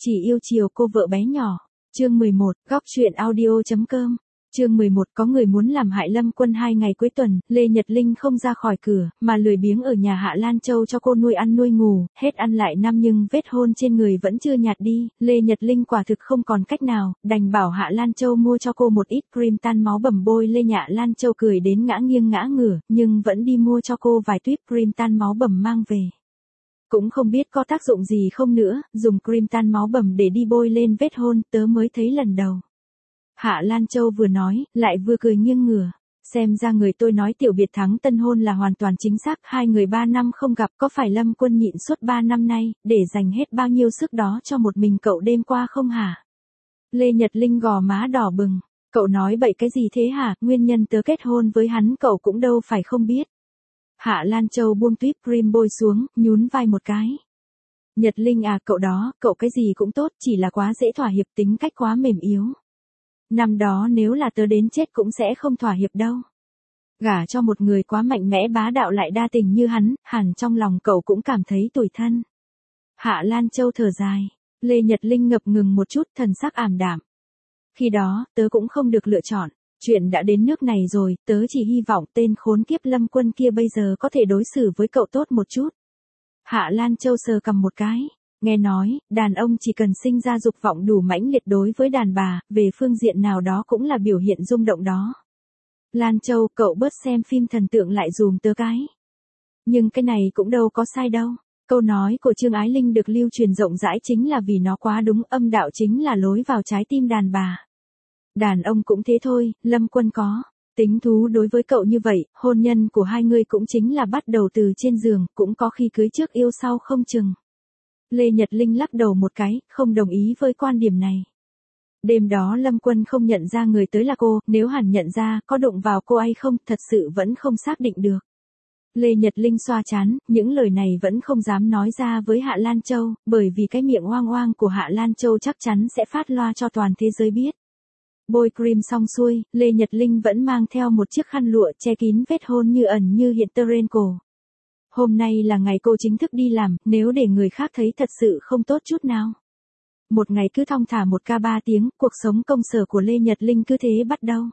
Chỉ yêu chiều cô vợ bé nhỏ. Chương 11, góc truyện audio.com. Chương 11, có người muốn làm hại Lâm Quân 2 ngày cuối tuần, Lê Nhật Linh không ra khỏi cửa, mà lười biếng ở nhà Hạ Lan Châu cho cô nuôi ăn nuôi ngủ, hết ăn lại năm nhưng vết hôn trên người vẫn chưa nhạt đi, Lê Nhật Linh quả thực không còn cách nào, đành bảo Hạ Lan Châu mua cho cô một ít cream tan máu bầm bôi lên. Hạ Lan Châu cười đến ngã nghiêng ngã ngửa, nhưng vẫn đi mua cho cô vài tuýp cream tan máu bầm mang về. Cũng không biết có tác dụng gì không nữa, dùng cream tan máu bầm để đi bôi lên vết hôn, tớ mới thấy lần đầu. Hạ Lan Châu vừa nói, lại vừa cười nghiêng ngửa. Xem ra người tôi nói tiểu biệt thắng tân hôn là hoàn toàn chính xác, hai người 3 năm không gặp, có phải Lâm Quân nhịn suốt 3 năm nay, để dành hết bao nhiêu sức đó cho một mình cậu đêm qua không hả? Lê Nhật Linh gò má đỏ bừng. Cậu nói bậy cái gì thế hả, nguyên nhân tớ kết hôn với hắn cậu cũng đâu phải không biết. Hạ Lan Châu buông tuýp cream bôi xuống, nhún vai một cái. Nhật Linh à, cậu đó, cậu cái gì cũng tốt, chỉ là quá dễ thỏa hiệp, tính cách quá mềm yếu. Năm đó nếu là tớ đến chết cũng sẽ không thỏa hiệp đâu. Gả cho một người quá mạnh mẽ bá đạo lại đa tình như hắn, hẳn trong lòng cậu cũng cảm thấy tủi thân. Hạ Lan Châu thở dài. Lê Nhật Linh ngập ngừng một chút, thần sắc ảm đạm. Khi đó, tớ cũng không được lựa chọn. Chuyện đã đến nước này rồi, tớ chỉ hy vọng tên khốn kiếp Lâm Quân kia bây giờ có thể đối xử với cậu tốt một chút. Hạ Lan Châu sờ cằm một cái. Nghe nói, đàn ông chỉ cần sinh ra dục vọng đủ mãnh liệt đối với đàn bà, về phương diện nào đó cũng là biểu hiện rung động đó. Lan Châu, cậu bớt xem phim thần tượng lại dùm tớ cái. Nhưng cái này cũng đâu có sai đâu. Câu nói của Trương Ái Linh được lưu truyền rộng rãi chính là vì nó quá đúng, âm đạo chính là lối vào trái tim đàn bà. Đàn ông cũng thế thôi, Lâm Quân có tính thú đối với cậu như vậy, hôn nhân của hai người cũng chính là bắt đầu từ trên giường, cũng có khi cưới trước yêu sau không chừng. Lê Nhật Linh lắc đầu một cái, không đồng ý với quan điểm này. Đêm đó Lâm Quân không nhận ra người tới là cô, nếu hẳn nhận ra, có đụng vào cô hay không, thật sự vẫn không xác định được. Lê Nhật Linh xoa trán, những lời này vẫn không dám nói ra với Hạ Lan Châu, bởi vì cái miệng oang oang của Hạ Lan Châu chắc chắn sẽ phát loa cho toàn thế giới biết. Bôi cream xong xuôi, Lê Nhật Linh vẫn mang theo một chiếc khăn lụa che kín vết hôn như ẩn như hiện tơ trên cổ. Hôm nay là ngày cô chính thức đi làm, nếu để người khác thấy thật sự không tốt chút nào. Một ngày cứ thong thả 1 ca 3 tiếng, cuộc sống công sở của Lê Nhật Linh cứ thế bắt đầu.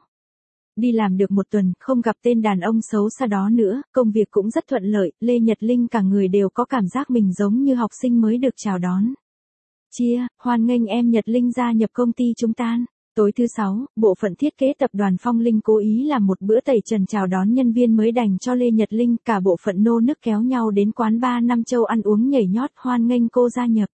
Đi làm được 1 tuần, không gặp tên đàn ông xấu xa đó nữa, công việc cũng rất thuận lợi, Lê Nhật Linh cả người đều có cảm giác mình giống như học sinh mới được chào đón. Chia, hoan nghênh em Nhật Linh gia nhập công ty chúng ta. Tối thứ 6, bộ phận thiết kế tập đoàn Phong Linh cố ý làm một bữa tẩy trần chào đón nhân viên mới dành cho Lê Nhật Linh, cả bộ phận nô nức kéo nhau đến quán bar Nam Châu ăn uống nhảy nhót hoan nghênh cô gia nhập.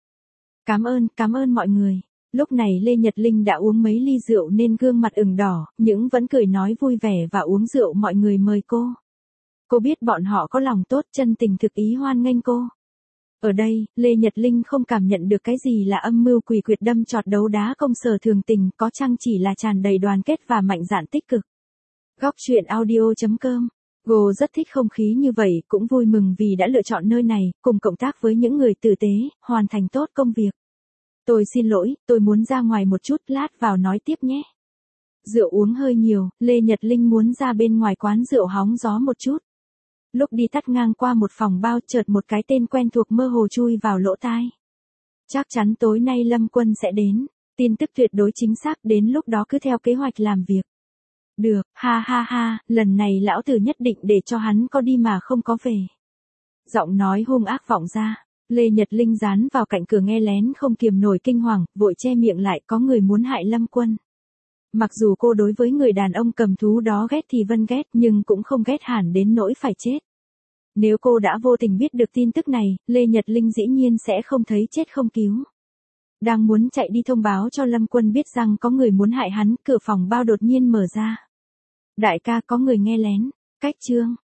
Cảm ơn mọi người. Lúc này Lê Nhật Linh đã uống mấy ly rượu nên gương mặt ửng đỏ, nhưng vẫn cười nói vui vẻ và uống rượu mọi người mời cô. Cô biết bọn họ có lòng tốt chân tình thực ý hoan nghênh cô. Ở đây, Lê Nhật Linh không cảm nhận được cái gì là âm mưu quỷ quyệt đâm chọt đấu đá công sở thường tình, có chăng chỉ là tràn đầy đoàn kết và mạnh dạn tích cực. Góc truyện audio.com. Cô rất thích không khí như vậy, cũng vui mừng vì đã lựa chọn nơi này, cùng cộng tác với những người tử tế, hoàn thành tốt công việc. Tôi xin lỗi, tôi muốn ra ngoài một chút, lát vào nói tiếp nhé. Rượu uống hơi nhiều, Lê Nhật Linh muốn ra bên ngoài quán rượu hóng gió một chút. Lúc đi tắt ngang qua một phòng bao, chợt một cái tên quen thuộc mơ hồ chui vào lỗ tai. Chắc chắn tối nay Lâm Quân sẽ đến, tin tức tuyệt đối chính xác, đến lúc đó cứ theo kế hoạch làm việc. Được, ha ha ha, lần này lão tử nhất định để cho hắn có đi mà không có về. Giọng nói hung ác vọng ra, Lê Nhật Linh dán vào cạnh cửa nghe lén không kiềm nổi kinh hoàng, vội che miệng lại, có người muốn hại Lâm Quân. Mặc dù cô đối với người đàn ông cầm thú đó ghét thì vân ghét, nhưng cũng không ghét hẳn đến nỗi phải chết. Nếu cô đã vô tình biết được tin tức này, Lê Nhật Linh dĩ nhiên sẽ không thấy chết không cứu. Đang muốn chạy đi thông báo cho Lâm Quân biết rằng có người muốn hại hắn, cửa phòng bao đột nhiên mở ra. Đại ca, có người nghe lén. Cách chương.